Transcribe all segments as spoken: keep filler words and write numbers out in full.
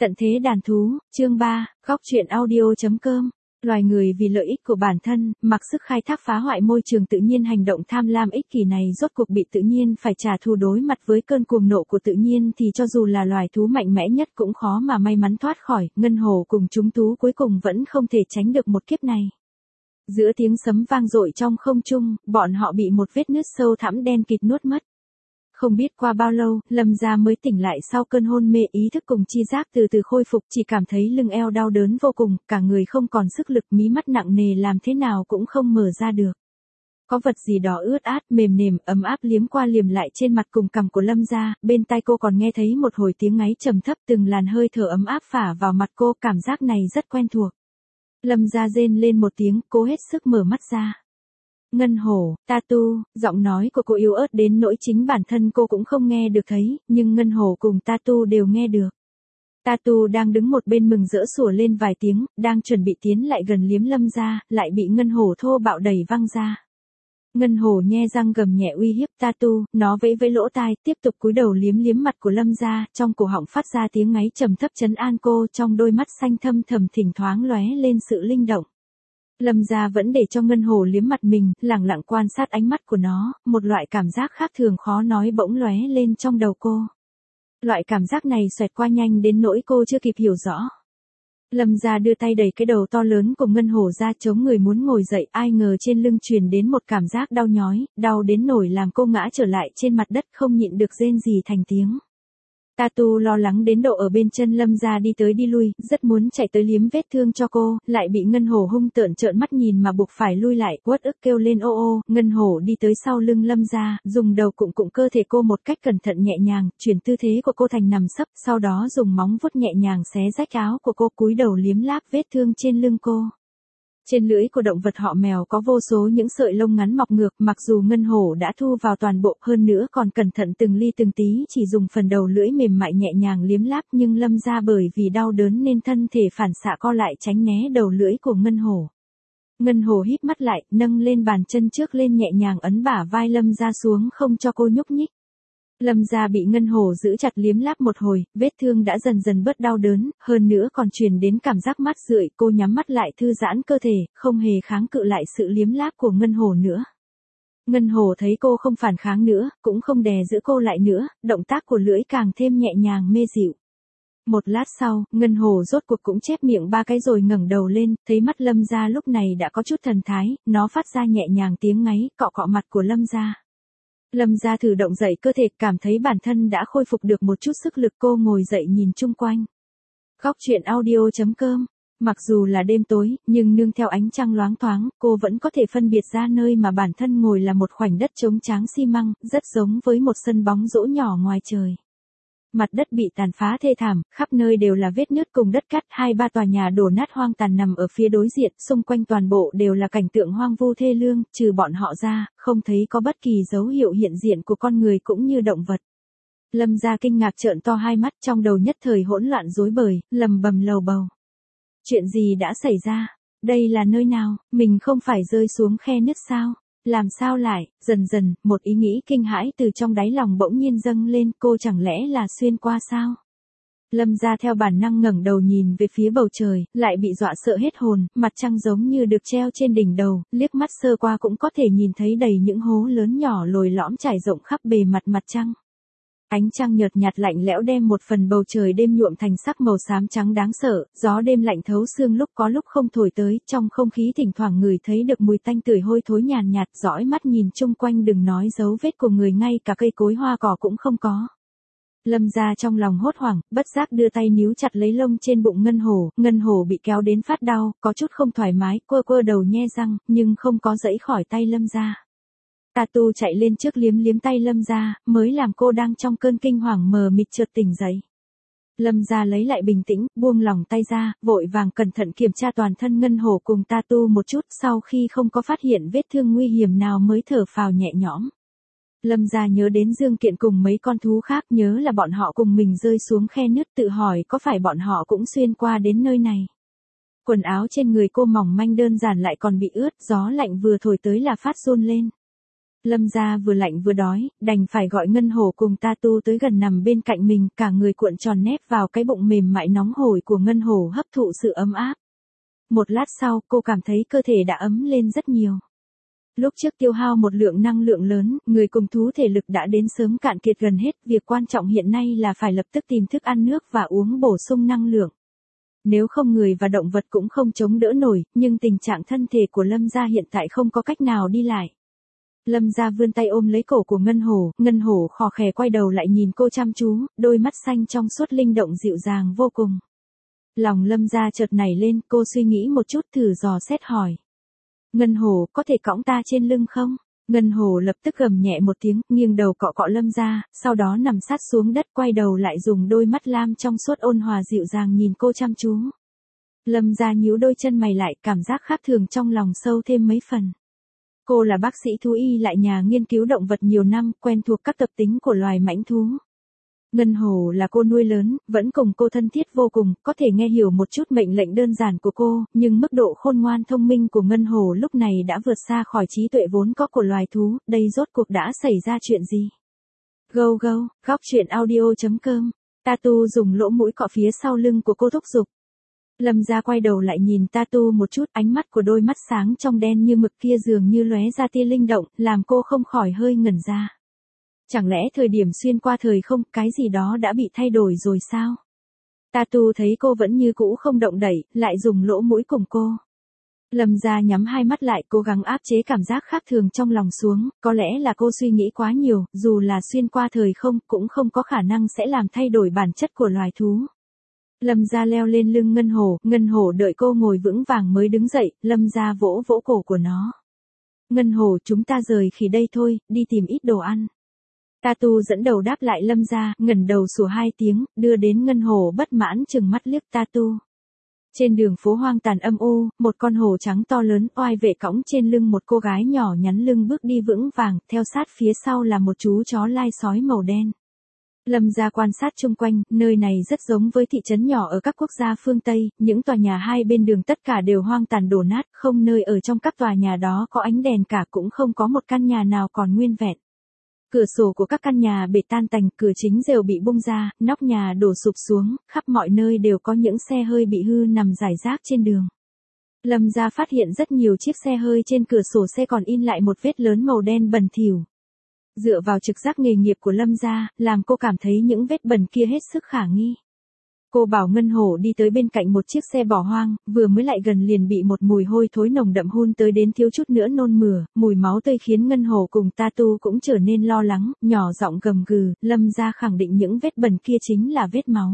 Tận thế đàn thú, chương ba, góc truyện audio.com. Loài người vì lợi ích của bản thân, mặc sức khai thác phá hoại môi trường tự nhiên, hành động tham lam ích kỷ này rốt cuộc bị tự nhiên phải trả thù. Đối mặt với cơn cuồng nộ của tự nhiên thì cho dù là loài thú mạnh mẽ nhất cũng khó mà may mắn thoát khỏi. Ngân hổ cùng chúng thú cuối cùng vẫn không thể tránh được một kiếp này. Giữa tiếng sấm vang dội trong không trung, bọn họ bị một vết nứt sâu thẳm đen kịt nuốt mất. Không biết qua bao lâu, Lâm Gia mới tỉnh lại sau cơn hôn mê, ý thức cùng chi giác từ từ khôi phục, chỉ cảm thấy lưng eo đau đớn vô cùng, cả người không còn sức lực, mí mắt nặng nề làm thế nào cũng không mở ra được. Có vật gì đó ướt át, mềm mềm, ấm áp liếm qua liếm lại trên mặt cùng cằm của Lâm Gia, bên tai cô còn nghe thấy một hồi tiếng ngáy trầm thấp, từng làn hơi thở ấm áp phả vào mặt cô, cảm giác này rất quen thuộc. Lâm Gia rên lên một tiếng, cố hết sức mở mắt ra. Ngân hổ, Tatu, giọng nói của cô yếu ớt đến nỗi chính bản thân cô cũng không nghe được thấy, nhưng Ngân hổ cùng Tatu đều nghe được. Tatu đang đứng một bên mừng rỡ sủa lên vài tiếng, đang chuẩn bị tiến lại gần liếm Lâm Gia, lại bị Ngân hổ thô bạo đẩy văng ra. Ngân hổ nhe răng gầm nhẹ uy hiếp Tatu, nó vẫy vẫy lỗ tai, tiếp tục cúi đầu liếm liếm mặt của Lâm Gia, trong cổ họng phát ra tiếng ngáy trầm thấp trấn an cô, trong đôi mắt xanh thâm thầm thỉnh thoáng lóe lên sự linh động. Lâm Gia vẫn để cho Ngân hổ liếm mặt mình, lẳng lặng quan sát ánh mắt của nó, một loại cảm giác khác thường khó nói bỗng lóe lên trong đầu cô. Loại cảm giác này xoẹt qua nhanh đến nỗi cô chưa kịp hiểu rõ. Lâm Gia đưa tay đẩy cái đầu to lớn của Ngân hổ ra, chống người muốn ngồi dậy, ai ngờ trên lưng truyền đến một cảm giác đau nhói, đau đến nổi làm cô ngã trở lại trên mặt đất, không nhịn được rên rỉ thành tiếng. Tatu lo lắng đến độ ở bên chân Lâm Gia đi tới đi lui, rất muốn chạy tới liếm vết thương cho cô, lại bị Ngân hổ hung tợn trợn mắt nhìn mà buộc phải lui lại, uất ức kêu lên ô ô. Ngân hổ đi tới sau lưng Lâm Gia, dùng đầu cụng cụng cơ thể cô một cách cẩn thận nhẹ nhàng, chuyển tư thế của cô thành nằm sấp, sau đó dùng móng vuốt nhẹ nhàng xé rách áo của cô, cúi đầu liếm láp vết thương trên lưng cô. Trên lưỡi của động vật họ mèo có vô số những sợi lông ngắn mọc ngược, mặc dù Ngân hổ đã thu vào toàn bộ, hơn nữa còn cẩn thận từng ly từng tí, chỉ dùng phần đầu lưỡi mềm mại nhẹ nhàng liếm láp, nhưng Lâm Gia bởi vì đau đớn nên thân thể phản xạ co lại tránh né đầu lưỡi của Ngân hổ. Ngân hổ híp mắt lại, nâng lên bàn chân trước lên nhẹ nhàng ấn bả vai Lâm Gia xuống không cho cô nhúc nhích. Lâm Gia bị Ngân hổ giữ chặt liếm láp một hồi, vết thương đã dần dần bớt đau đớn, hơn nữa còn truyền đến cảm giác mát rượi, cô nhắm mắt lại thư giãn cơ thể, không hề kháng cự lại sự liếm láp của Ngân hổ nữa. Ngân hổ thấy cô không phản kháng nữa, cũng không đè giữ cô lại nữa, động tác của lưỡi càng thêm nhẹ nhàng mê dịu. Một lát sau, Ngân hổ rốt cuộc cũng chép miệng ba cái rồi ngẩng đầu lên, thấy mắt Lâm Gia lúc này đã có chút thần thái, nó phát ra nhẹ nhàng tiếng ngáy, cọ cọ mặt của Lâm Gia. Lâm Gia thử động dậy cơ thể, cảm thấy bản thân đã khôi phục được một chút sức lực, cô ngồi dậy nhìn chung quanh. Góc truyện audio.com. Mặc dù là đêm tối, nhưng nương theo ánh trăng loáng thoáng, cô vẫn có thể phân biệt ra nơi mà bản thân ngồi là một khoảnh đất trống tráng xi măng, rất giống với một sân bóng rổ nhỏ ngoài trời. Mặt đất bị tàn phá thê thảm, khắp nơi đều là vết nứt cùng đất cát, hai ba tòa nhà đổ nát hoang tàn nằm ở phía đối diện, xung quanh toàn bộ đều là cảnh tượng hoang vu thê lương, trừ bọn họ ra, không thấy có bất kỳ dấu hiệu hiện diện của con người cũng như động vật. Lâm Gia kinh ngạc trợn to hai mắt, trong đầu nhất thời hỗn loạn rối bời, lầm bầm lầu bầu. Chuyện gì đã xảy ra? Đây là nơi nào? Mình không phải rơi xuống khe nứt sao? Làm sao lại? Dần dần, một ý nghĩ kinh hãi từ trong đáy lòng bỗng nhiên dâng lên, cô chẳng lẽ là xuyên qua sao? Lâm Gia theo bản năng ngẩng đầu nhìn về phía bầu trời, lại bị dọa sợ hết hồn, mặt trăng giống như được treo trên đỉnh đầu, liếc mắt sơ qua cũng có thể nhìn thấy đầy những hố lớn nhỏ lồi lõm trải rộng khắp bề mặt mặt trăng. Ánh trăng nhợt nhạt lạnh lẽo đem một phần bầu trời đêm nhuộm thành sắc màu xám trắng đáng sợ, gió đêm lạnh thấu xương lúc có lúc không thổi tới, trong không khí thỉnh thoảng ngửi thấy được mùi tanh tưởi hôi thối nhàn nhạt, dõi mắt nhìn chung quanh đừng nói dấu vết của người, ngay cả cây cối hoa cỏ cũng không có. Lâm Gia trong lòng hốt hoảng, bất giác đưa tay níu chặt lấy lông trên bụng Ngân hổ, Ngân hổ bị kéo đến phát đau, có chút không thoải mái, quơ quơ đầu nhe răng, nhưng không có giãy khỏi tay Lâm Gia. Tatu chạy lên trước liếm liếm tay Lâm Gia, mới làm cô đang trong cơn kinh hoàng mờ mịt chợt tỉnh dậy. Lâm Gia lấy lại bình tĩnh, buông lỏng tay ra, vội vàng cẩn thận kiểm tra toàn thân Ngân hổ cùng Tatu một chút, sau khi không có phát hiện vết thương nguy hiểm nào mới thở phào nhẹ nhõm. Lâm Gia nhớ đến Dương Kiện cùng mấy con thú khác, nhớ là bọn họ cùng mình rơi xuống khe nứt, tự hỏi có phải bọn họ cũng xuyên qua đến nơi này. Quần áo trên người cô mỏng manh đơn giản lại còn bị ướt, gió lạnh vừa thổi tới là phát run lên. Lâm gia vừa lạnh vừa đói, đành phải gọi Ngân Hổ cùng Tatu tới gần nằm bên cạnh mình, cả người cuộn tròn nép vào cái bụng mềm mại nóng hổi của Ngân Hổ hấp thụ sự ấm áp. Một lát sau, cô cảm thấy cơ thể đã ấm lên rất nhiều. Lúc trước tiêu hao một lượng năng lượng lớn, người cùng thú thể lực đã đến sớm cạn kiệt gần hết, việc quan trọng hiện nay là phải lập tức tìm thức ăn nước và uống bổ sung năng lượng. Nếu không người và động vật cũng không chống đỡ nổi, nhưng tình trạng thân thể của Lâm gia hiện tại không có cách nào đi lại. Lâm gia vươn tay ôm lấy cổ của Ngân Hổ, Ngân Hổ khò khè quay đầu lại nhìn cô chăm chú, đôi mắt xanh trong suốt linh động dịu dàng vô cùng. Lòng Lâm gia chợt nảy lên, cô suy nghĩ một chút thử dò xét hỏi. Ngân Hổ, có thể cõng ta trên lưng không? Ngân Hổ lập tức gầm nhẹ một tiếng, nghiêng đầu cọ cọ Lâm gia, sau đó nằm sát xuống đất quay đầu lại dùng đôi mắt lam trong suốt ôn hòa dịu dàng nhìn cô chăm chú. Lâm gia nhíu đôi chân mày lại, cảm giác khác thường trong lòng sâu thêm mấy phần. Cô là bác sĩ thú y lại nhà nghiên cứu động vật nhiều năm, quen thuộc các tập tính của loài mãnh thú. Ngân Hổ là cô nuôi lớn, vẫn cùng cô thân thiết vô cùng, có thể nghe hiểu một chút mệnh lệnh đơn giản của cô, nhưng mức độ khôn ngoan thông minh của Ngân Hổ lúc này đã vượt xa khỏi trí tuệ vốn có của loài thú, đây rốt cuộc đã xảy ra chuyện gì? Go go, góc truyện audio chấm com, Tatu dùng lỗ mũi cọ phía sau lưng của cô thúc giục. Lâm gia quay đầu lại nhìn Tatu một chút, ánh mắt của đôi mắt sáng trong đen như mực kia dường như lóe ra tia linh động, làm cô không khỏi hơi ngẩn ra. Chẳng lẽ thời điểm xuyên qua thời không, cái gì đó đã bị thay đổi rồi sao? Tatu thấy cô vẫn như cũ không động đậy, lại dùng lỗ mũi cùng cô. Lâm gia nhắm hai mắt lại, cố gắng áp chế cảm giác khác thường trong lòng xuống, có lẽ là cô suy nghĩ quá nhiều, dù là xuyên qua thời không, cũng không có khả năng sẽ làm thay đổi bản chất của loài thú. Lâm gia leo lên lưng Ngân Hổ, Ngân Hổ đợi cô ngồi vững vàng mới đứng dậy, Lâm gia vỗ vỗ cổ của nó. Ngân Hổ, chúng ta rời khỉ đây thôi, đi tìm ít đồ ăn. Tatu dẫn đầu đáp lại Lâm gia, ngẩng đầu sủa hai tiếng, đưa đến Ngân Hổ bất mãn chừng mắt liếc Tatu. Trên đường phố hoang tàn âm u, một con hổ trắng to lớn oai vệ cõng trên lưng một cô gái nhỏ nhắn lưng bước đi vững vàng, theo sát phía sau là một chú chó lai sói màu đen. Lâm gia quan sát chung quanh, nơi này rất giống với thị trấn nhỏ ở các quốc gia phương Tây, những tòa nhà hai bên đường tất cả đều hoang tàn đổ nát, không nơi ở trong các tòa nhà đó có ánh đèn cả, cũng không có một căn nhà nào còn nguyên vẹn. Cửa sổ của các căn nhà bể tan tành, cửa chính rèo bị bung ra, nóc nhà đổ sụp xuống, khắp mọi nơi đều có những xe hơi bị hư nằm rải rác trên đường. Lâm gia phát hiện rất nhiều chiếc xe hơi trên cửa sổ xe còn in lại một vết lớn màu đen bẩn thỉu. Dựa vào trực giác nghề nghiệp của Lâm gia, làm cô cảm thấy những vết bẩn kia hết sức khả nghi. Cô bảo Ngân Hổ đi tới bên cạnh một chiếc xe bỏ hoang, vừa mới lại gần liền bị một mùi hôi thối nồng đậm hun tới đến thiếu chút nữa nôn mửa, mùi máu tươi khiến Ngân Hổ cùng Tatu cũng trở nên lo lắng, nhỏ giọng gầm gừ, Lâm gia khẳng định những vết bẩn kia chính là vết máu.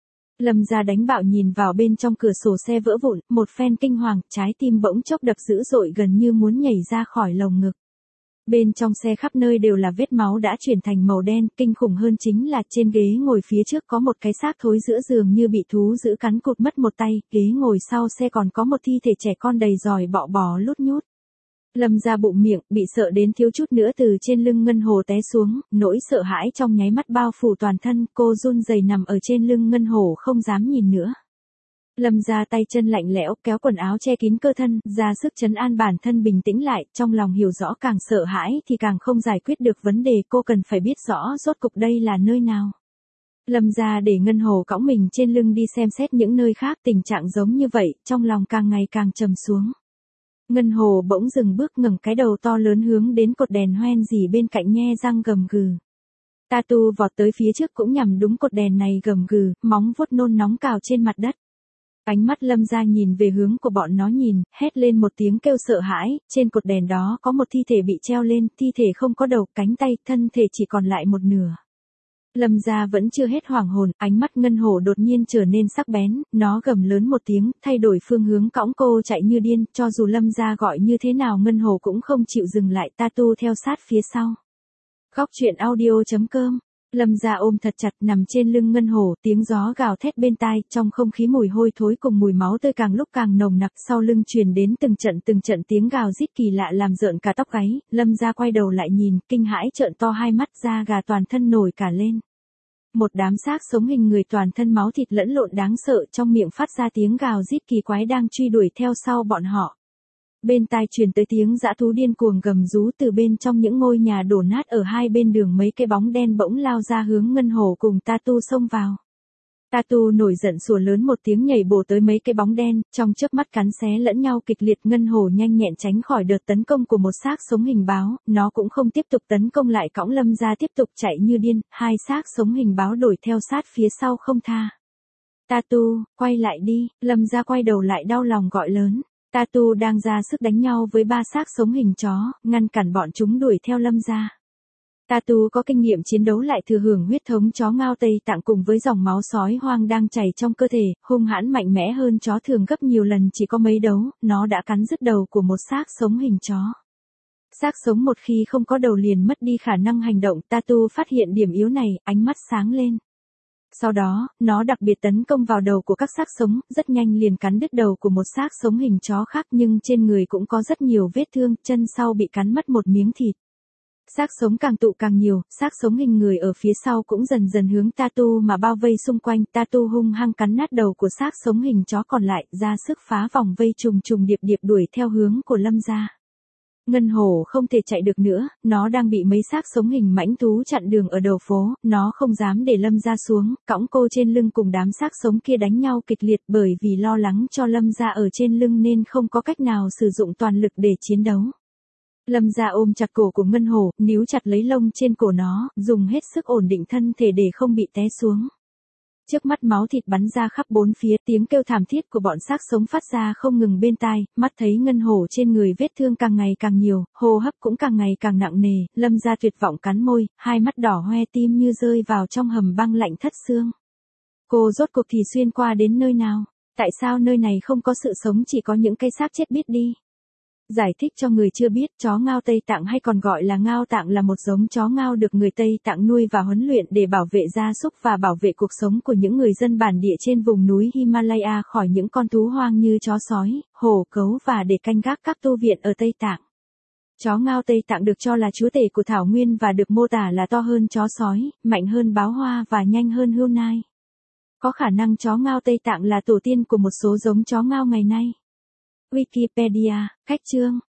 Lâm gia đánh bạo nhìn vào bên trong cửa sổ xe vỡ vụn, một phen kinh hoàng, trái tim bỗng chốc đập dữ dội gần như muốn nhảy ra khỏi lồng ngực. Bên trong xe khắp nơi đều là vết máu đã chuyển thành màu đen, kinh khủng hơn chính là trên ghế ngồi phía trước có một cái xác thối giữa giường như bị thú dữ cắn cụt mất một tay, ghế ngồi sau xe còn có một thi thể trẻ con đầy giòi bọ bò lút nhút. Lâm gia bụng miệng, bị sợ đến thiếu chút nữa từ trên lưng Ngân Hổ té xuống, nỗi sợ hãi trong nháy mắt bao phủ toàn thân, cô run rẩy nằm ở trên lưng Ngân Hổ không dám nhìn nữa. Lâm gia tay chân lạnh lẽo, kéo quần áo che kín cơ thân, ra sức trấn an bản thân bình tĩnh lại, trong lòng hiểu rõ càng sợ hãi thì càng không giải quyết được vấn đề, cô cần phải biết rõ rốt cục đây là nơi nào. Lâm gia để Ngân Hổ cõng mình trên lưng đi xem xét những nơi khác, tình trạng giống như vậy, trong lòng càng ngày càng trầm xuống. Ngân Hổ bỗng dừng bước, ngẩng cái đầu to lớn hướng đến cột đèn hoen gì bên cạnh nhe răng gầm gừ. Tatu vọt tới phía trước cũng nhằm đúng cột đèn này gầm gừ, móng vuốt nôn nóng cào trên mặt đất. Ánh mắt Lâm gia nhìn về hướng của bọn nó nhìn, hét lên một tiếng kêu sợ hãi, trên cột đèn đó có một thi thể bị treo lên, thi thể không có đầu, cánh tay, thân thể chỉ còn lại một nửa. Lâm gia vẫn chưa hết hoảng hồn, ánh mắt Ngân Hổ đột nhiên trở nên sắc bén, nó gầm lớn một tiếng, thay đổi phương hướng cõng cô chạy như điên, cho dù Lâm gia gọi như thế nào Ngân Hổ cũng không chịu dừng lại, Tatu theo sát phía sau. Góc truyện audio chấm com. Lâm gia ôm thật chặt nằm trên lưng Ngân Hổ, tiếng gió gào thét bên tai, trong không khí mùi hôi thối cùng mùi máu tươi càng lúc càng nồng nặc, sau lưng truyền đến từng trận từng trận tiếng gào rít kỳ lạ làm rợn cả tóc gáy, Lâm gia quay đầu lại nhìn, kinh hãi trợn to hai mắt, da gà toàn thân nổi cả lên. Một đám xác sống hình người toàn thân máu thịt lẫn lộn đáng sợ, trong miệng phát ra tiếng gào rít kỳ quái đang truy đuổi theo sau bọn họ. Bên tai truyền tới tiếng dã thú điên cuồng gầm rú từ bên trong những ngôi nhà đổ nát ở hai bên đường, mấy cái bóng đen bỗng lao ra hướng Ngân Hổ cùng Tatu xông vào. Tatu nổi giận sủa lớn một tiếng nhảy bổ tới mấy cái bóng đen, trong chớp mắt cắn xé lẫn nhau kịch liệt. Ngân Hổ nhanh nhẹn tránh khỏi đợt tấn công của một xác sống hình báo, nó cũng không tiếp tục tấn công lại, cõng Lâm Gia tiếp tục chạy như điên, hai xác sống hình báo đuổi theo sát phía sau không tha. Tatu, quay lại đi, Lâm Gia quay đầu lại đau lòng gọi lớn. Tatu đang ra sức đánh nhau với ba xác sống hình chó, ngăn cản bọn chúng đuổi theo Lâm Gia. Tatu có kinh nghiệm chiến đấu, lại thừa hưởng huyết thống chó Ngao Tây Tạng cùng với dòng máu sói hoang đang chảy trong cơ thể, hung hãn mạnh mẽ hơn chó thường gấp nhiều lần. Chỉ có mấy đấu, nó đã cắn rứt đầu của một xác sống hình chó. Xác sống một khi không có đầu liền mất đi khả năng hành động. Tatu phát hiện điểm yếu này, ánh mắt sáng lên. Sau đó, nó đặc biệt tấn công vào đầu của các xác sống, rất nhanh liền cắn đứt đầu của một xác sống hình chó khác, nhưng trên người cũng có rất nhiều vết thương, chân sau bị cắn mất một miếng thịt. Xác sống càng tụ càng nhiều, xác sống hình người ở phía sau cũng dần dần hướng Tatu mà bao vây xung quanh. Tatu hung hăng cắn nát đầu của xác sống hình chó còn lại, ra sức phá vòng vây trùng trùng điệp điệp đuổi theo hướng của Lâm Gia. Ngân Hổ không thể chạy được nữa, nó đang bị mấy xác sống hình mãnh thú chặn đường ở đầu phố, nó không dám để Lâm Gia xuống, cõng cô trên lưng cùng đám xác sống kia đánh nhau kịch liệt, bởi vì lo lắng cho Lâm Gia ở trên lưng nên không có cách nào sử dụng toàn lực để chiến đấu. Lâm Gia ôm chặt cổ của Ngân Hổ, níu chặt lấy lông trên cổ nó, dùng hết sức ổn định thân thể để không bị té xuống. Trước mắt máu thịt bắn ra khắp bốn phía, tiếng kêu thảm thiết của bọn xác sống phát ra không ngừng bên tai, mắt thấy Ngân Hổ trên người vết thương càng ngày càng nhiều, hô hấp cũng càng ngày càng nặng nề. Lâm Gia tuyệt vọng cắn môi, hai mắt đỏ hoe, tim như rơi vào trong hầm băng lạnh thất xương. Cô rốt cuộc thì xuyên qua đến nơi nào? Tại sao nơi này không có sự sống, chỉ có những cây xác chết biết đi? Giải thích cho người chưa biết, chó Ngao Tây Tạng hay còn gọi là Ngao Tạng là một giống chó Ngao được người Tây Tạng nuôi và huấn luyện để bảo vệ gia súc và bảo vệ cuộc sống của những người dân bản địa trên vùng núi Himalaya khỏi những con thú hoang như chó sói, hổ cấu và để canh gác các tu viện ở Tây Tạng. Chó Ngao Tây Tạng được cho là chúa tể của thảo nguyên và được mô tả là to hơn chó sói, mạnh hơn báo hoa và nhanh hơn hươu nai. Có khả năng chó Ngao Tây Tạng là tổ tiên của một số giống chó Ngao ngày nay. Wikipedia, cách chương